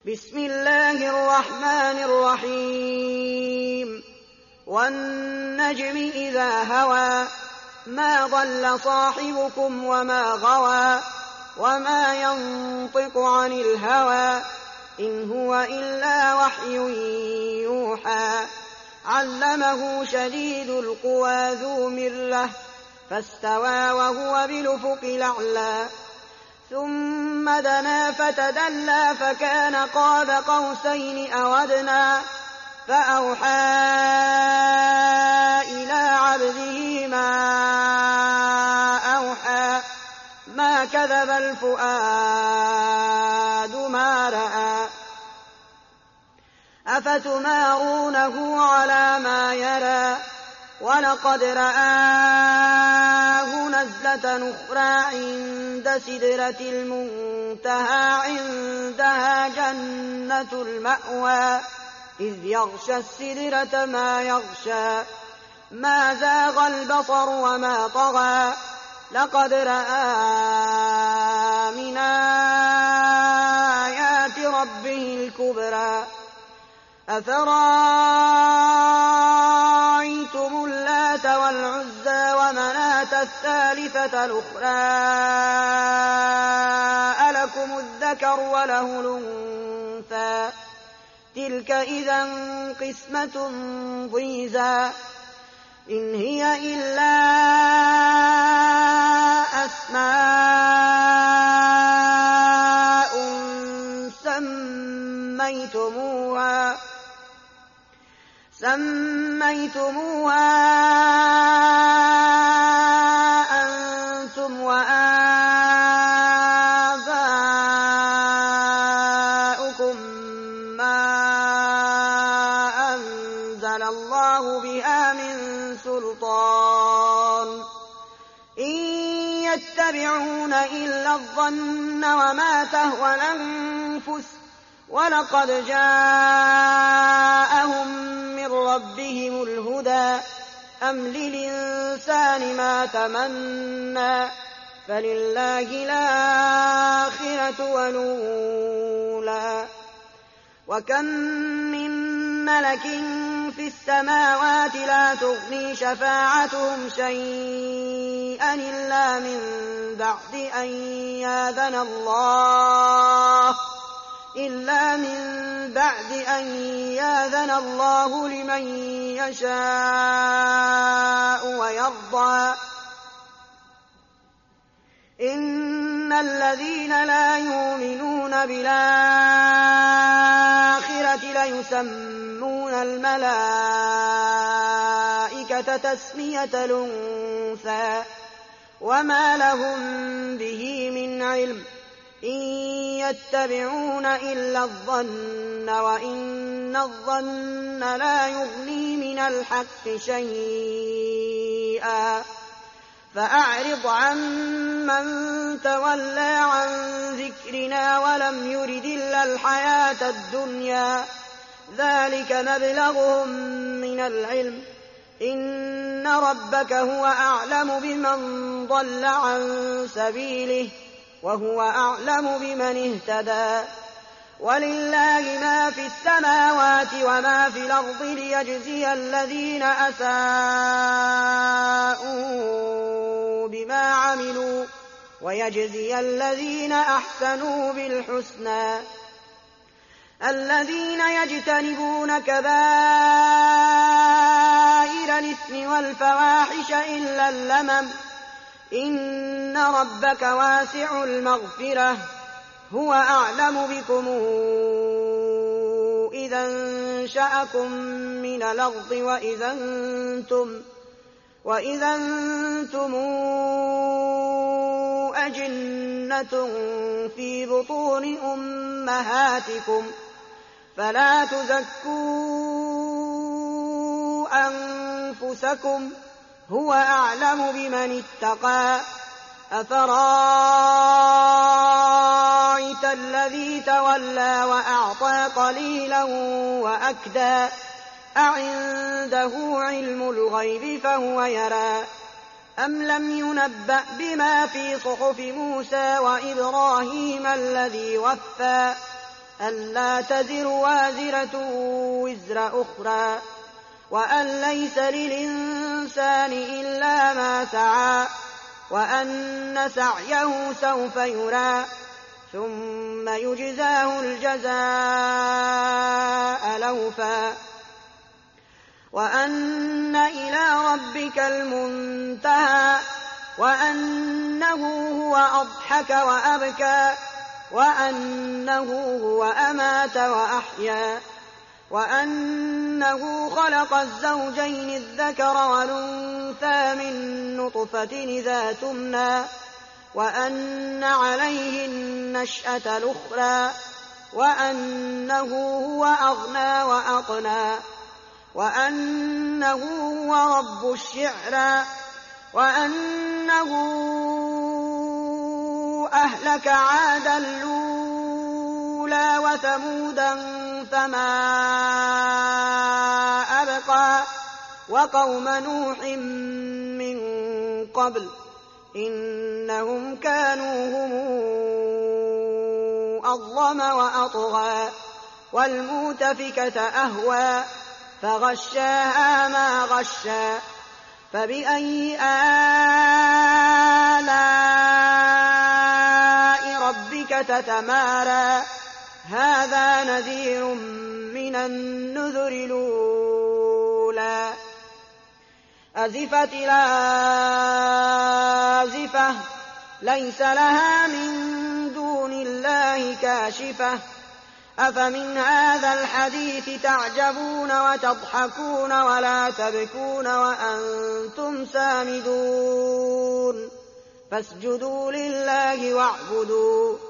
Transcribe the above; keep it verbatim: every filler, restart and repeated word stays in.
بسم الله الرحمن الرحيم والنجم إذا هوى ما ضل صاحبكم وما غوى وما ينطق عن الهوى إن هو إلا وحي يوحى علمه شديد القوى ذو مرة فاستوى وهو بالأفق الأعلى ثم دنا فتدلى فكان قاب قوسين أو أدنى فأوحى إلى عبده ما أوحى ما كذب الفؤاد ما رأى أفتمارونه على ما يرى ولقد رآه نزلة أخرى عند سدرة المنتهى عندها جنة المأوى إذ يغشى السدرة ما يغشى ما زاغ البصر وما طغى لقد رأى من آيات ربه الكبرى أفرأيتم اللات والعزى ومناة الثالثة الأخرى ألكم الذكر وله الأنثى تلك إذا قسمة ضيزى إن هي إلا أسماء سميتموها سميتموها أنتم وآباؤكم ما أنزل الله بها من سلطان إن يتبعون إلا الظن وما تهوى الأنفس ولقد جاءهم من ربهم الهدى أم للإنسان ما تمنى فلله الآخرة والأولى وكم من ملك في السماوات لا تغني شفاعتهم شيئا إلا من بعد أن يأذن الله إلا من بعد أن يأذن الله لمن يشاء ويرضى إن الذين لا يؤمنون بالآخرة ليسمون الملائكة تسمية الأنثى وما لهم به من علم إن يتبعون إلا الظن وإن الظن لا يغني من الحق شيئا فأعرض عن من تولى عن ذكرنا ولم يرد إلا الحياة الدنيا ذلك مبلغهم من العلم إن ربك هو أعلم بمن ضل عن سبيله وهو أعلم بمن اهتدى ولله ما في السماوات وما في الأرض ليجزي الذين أساءوا بما عملوا ويجزي الذين أحسنوا بالحسنى الذين يجتنبون كبائر الإثم والفواحش إلا اللمم إن ربك واسع المغفرة هو أعلم بكم إذا انشأكم من الأرض وإذا أنتم, وإذا أنتم أجنة في بطون أمهاتكم فلا تزكوا أنفسكم هو أعلم بمن اتقى أفرأيت الذي تولى وأعطى قليلا وأكدى أعنده علم الغيب فهو يرى أم لم ينبأ بما في صحف موسى وإبراهيم الذي وفى ألا تزر وازرة وزر أخرى وأن ليس للإنسان إلا ما سعى وأن سعيه سوف يرى ثم يجزاه الجزاء الأوفى وأن إلى ربك المنتهى وأنه هو أضحك وأبكى وأنه هو أمات وأحيا وأنه خلق الزوجين الذكر والأنثى من نطفة إذا تمنى وأن عليه النشأة الأخرى وأنه هو أغنى وأقنى وأنه هو رب الشعرى وأنه أهلك عادا الأولى وثمودا فما أبقى وقوم نوح من قبل إنهم كانوا هم أظلم وأطغى والمؤتفكة أهوى فغشاها ما غشى فبأي آلاء ربك تتمارى هذا نذير من النذر الأولى أزفت الآزفة ليس لها من دون الله كاشفة أفمن هذا الحديث تعجبون وتضحكون ولا تبكون وأنتم سامدون فاسجدوا لله واعبدوا